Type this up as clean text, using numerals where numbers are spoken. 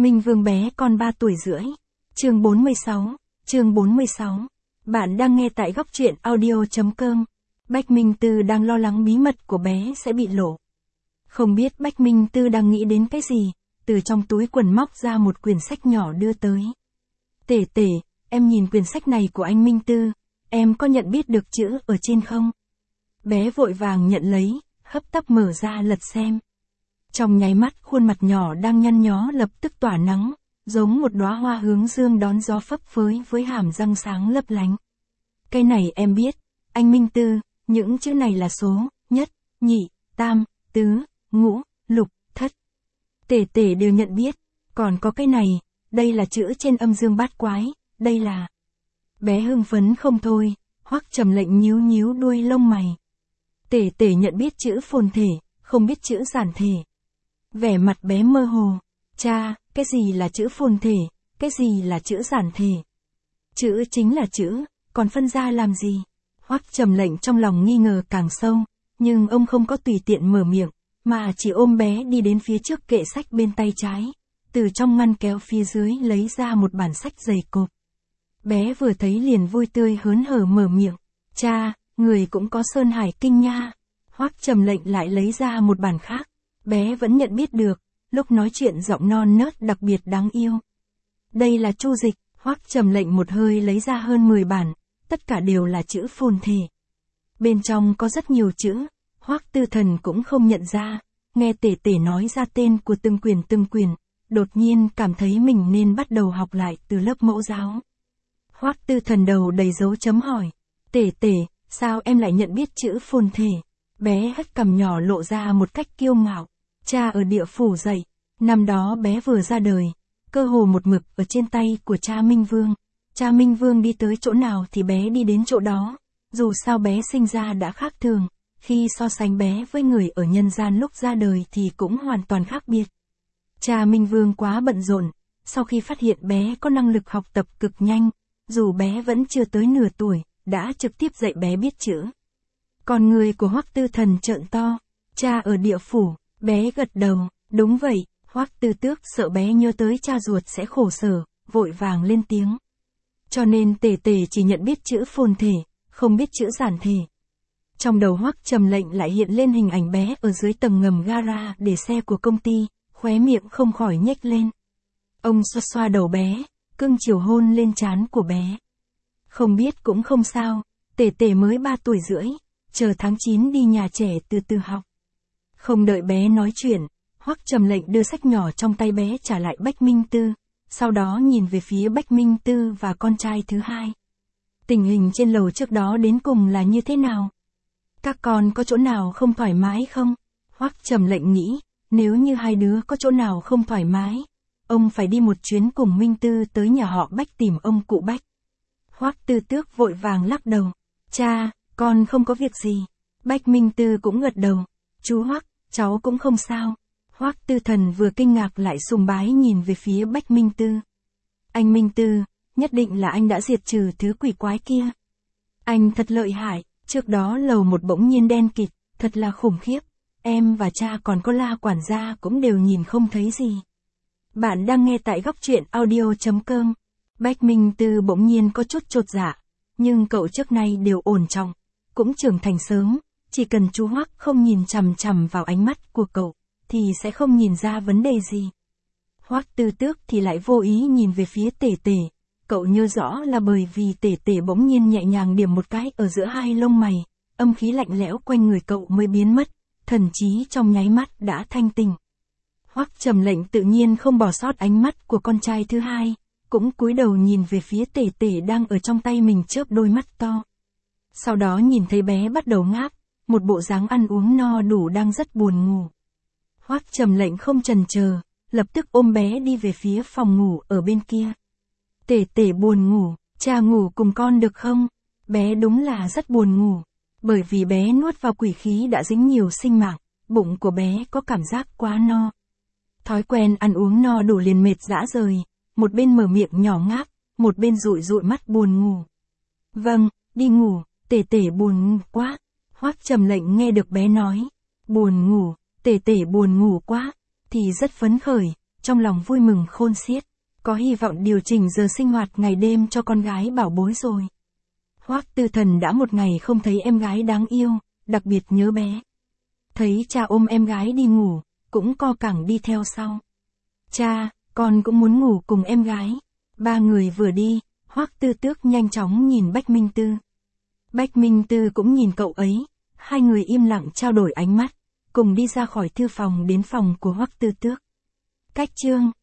Minh Vương bé con 3 tuổi rưỡi. Chương 46. Bạn đang nghe tại góc truyện audio.com. Bách Minh Tư đang lo lắng bí mật của bé sẽ bị lộ. Không biết Bách Minh Tư đang nghĩ đến cái gì, từ trong túi quần móc ra một quyển sách nhỏ đưa tới. Tể, em nhìn quyển sách này của anh Minh Tư, em có nhận biết được chữ ở trên không? Bé vội vàng nhận lấy, hấp tấp mở ra lật xem. Trong nháy mắt khuôn mặt nhỏ đang nhăn nhó lập tức tỏa nắng, giống một đóa hoa hướng dương đón gió phấp phới với hàm răng sáng lấp lánh. Cái này em biết, anh Minh Tư, những chữ này là số, nhất, nhị, tam, tứ, ngũ, lục, thất. Tể đều nhận biết, còn có cái này, đây là chữ trên âm dương bát quái, đây là... Bé hưng phấn không thôi, Hoắc Trầm Lệnh nhíu đuôi lông mày. Tể nhận biết chữ phồn thể, không biết chữ giản thể. Vẻ mặt bé mơ hồ. Cha, cái gì là chữ phồn thể, cái gì là chữ giản thể? Chữ chính là chữ, còn phân ra làm gì? Hoắc Trầm Lệnh trong lòng nghi ngờ càng sâu, nhưng ông không có tùy tiện mở miệng, mà chỉ ôm bé đi đến phía trước kệ sách bên tay trái, từ trong ngăn kéo phía dưới lấy ra một bản sách dày cộp. Bé vừa thấy liền vui tươi hớn hở mở miệng. Cha, người cũng có Sơn Hải Kinh nha. Hoắc Trầm Lệnh lại lấy ra một bản khác. Bé vẫn nhận biết được, lúc nói chuyện giọng non nớt đặc biệt đáng yêu. Đây là Chu Dịch. Hoắc Trầm Lệnh một hơi lấy ra hơn 10 bản, tất cả đều là chữ phồn thể. Bên trong có rất nhiều chữ, Hoắc Tư Thần cũng không nhận ra, nghe tể nói ra tên của từng quyển, đột nhiên cảm thấy mình nên bắt đầu học lại từ lớp mẫu giáo. Hoắc Tư Thần đầu đầy dấu chấm hỏi. Tể, sao em lại nhận biết chữ phồn thể? Bé hất cằm nhỏ lộ ra một cách kiêu ngạo. Cha ở địa phủ dạy, năm đó bé vừa ra đời, cơ hồ một mực ở trên tay của cha Minh Vương. Cha Minh Vương đi tới chỗ nào thì bé đi đến chỗ đó, dù sao bé sinh ra đã khác thường, khi so sánh bé với người ở nhân gian lúc ra đời thì cũng hoàn toàn khác biệt. Cha Minh Vương quá bận rộn, sau khi phát hiện bé có năng lực học tập cực nhanh, dù bé vẫn chưa tới nửa tuổi, đã trực tiếp dạy bé biết chữ. Còn người của Hoắc Tư Thần trợn to. Cha ở địa phủ. Bé gật đầu. Đúng vậy. Hoắc Tư Tước sợ bé nhớ tới cha ruột sẽ khổ sở, vội vàng lên tiếng. Cho nên tể chỉ nhận biết chữ phồn thể, không biết chữ giản thể. Trong đầu Hoắc Trầm Lệnh lại hiện lên hình ảnh bé ở dưới tầng ngầm gara để xe của công ty, khóe miệng không khỏi nhếch lên. Ông xoa đầu bé, cưng chiều hôn lên trán của bé. Không biết cũng không sao, tể mới 3 tuổi rưỡi, chờ tháng 9 đi nhà trẻ từ từ học. Không đợi bé nói chuyện, Hoắc Trầm Lệnh đưa sách nhỏ trong tay bé trả lại Bách Minh Tư, sau đó nhìn về phía Bách Minh Tư và con trai thứ hai. Tình hình trên lầu trước đó đến cùng là như thế nào? Các con có chỗ nào không thoải mái không? Hoắc Trầm Lệnh nghĩ, nếu như hai đứa có chỗ nào không thoải mái, ông phải đi một chuyến cùng Minh Tư tới nhà họ Bách tìm ông cụ Bách. Hoắc Tư Tước vội vàng lắc đầu. Cha, con không có việc gì. Bách Minh Tư cũng gật đầu. Chú Hoắc, cháu cũng không sao. Hoắc Tư Thần vừa kinh ngạc lại sùng bái nhìn về phía Bách Minh Tư. Anh Minh Tư, nhất định là anh đã diệt trừ thứ quỷ quái kia. Anh thật lợi hại, trước đó lầu một bỗng nhiên đen kịt, thật là khủng khiếp. Em và cha còn có La quản gia cũng đều nhìn không thấy gì. Bạn đang nghe tại góc truyện audio.com. Bách Minh Tư bỗng nhiên có chút chột dạ, nhưng cậu trước nay đều ổn trọng, cũng trưởng thành sớm, chỉ cần chú Hoắc không nhìn chằm vào ánh mắt của cậu, thì sẽ không nhìn ra vấn đề gì. Hoắc Tư Tước thì lại vô ý nhìn về phía tể, cậu nhớ rõ là bởi vì tể bỗng nhiên nhẹ nhàng điểm một cái ở giữa hai lông mày, âm khí lạnh lẽo quanh người cậu mới biến mất, thần trí trong nháy mắt đã thanh tỉnh. Hoắc Trầm Lệnh tự nhiên không bỏ sót ánh mắt của con trai thứ hai, cũng cúi đầu nhìn về phía tể đang ở trong tay mình chớp đôi mắt to. Sau đó nhìn thấy bé bắt đầu ngáp, một bộ dáng ăn uống no đủ đang rất buồn ngủ. Hoắc Trầm Lệnh không chần chờ, lập tức ôm bé đi về phía phòng ngủ ở bên kia. Tể buồn ngủ, cha ngủ cùng con được không? Bé đúng là rất buồn ngủ, bởi vì bé nuốt vào quỷ khí đã dính nhiều sinh mạng, bụng của bé có cảm giác quá no. Thói quen ăn uống no đủ liền mệt rã rời, một bên mở miệng nhỏ ngáp, một bên dụi mắt buồn ngủ. Vâng, đi ngủ, tể buồn ngủ quá. Hoắc Trầm Lệnh nghe được bé nói, buồn ngủ, tể buồn ngủ quá, thì rất phấn khởi, trong lòng vui mừng khôn xiết, có hy vọng điều chỉnh giờ sinh hoạt ngày đêm cho con gái bảo bối rồi. Hoắc Tư Thần đã một ngày không thấy em gái đáng yêu, đặc biệt nhớ bé. Thấy cha ôm em gái đi ngủ, cũng co cẳng đi theo sau. Cha, con cũng muốn ngủ cùng em gái. Ba người vừa đi, Hoắc Tư Tước nhanh chóng nhìn Bách Minh Tư. Bách Minh Tư cũng nhìn cậu ấy, hai người im lặng trao đổi ánh mắt, cùng đi ra khỏi thư phòng đến phòng của Hoắc Tư Tước. Cách chương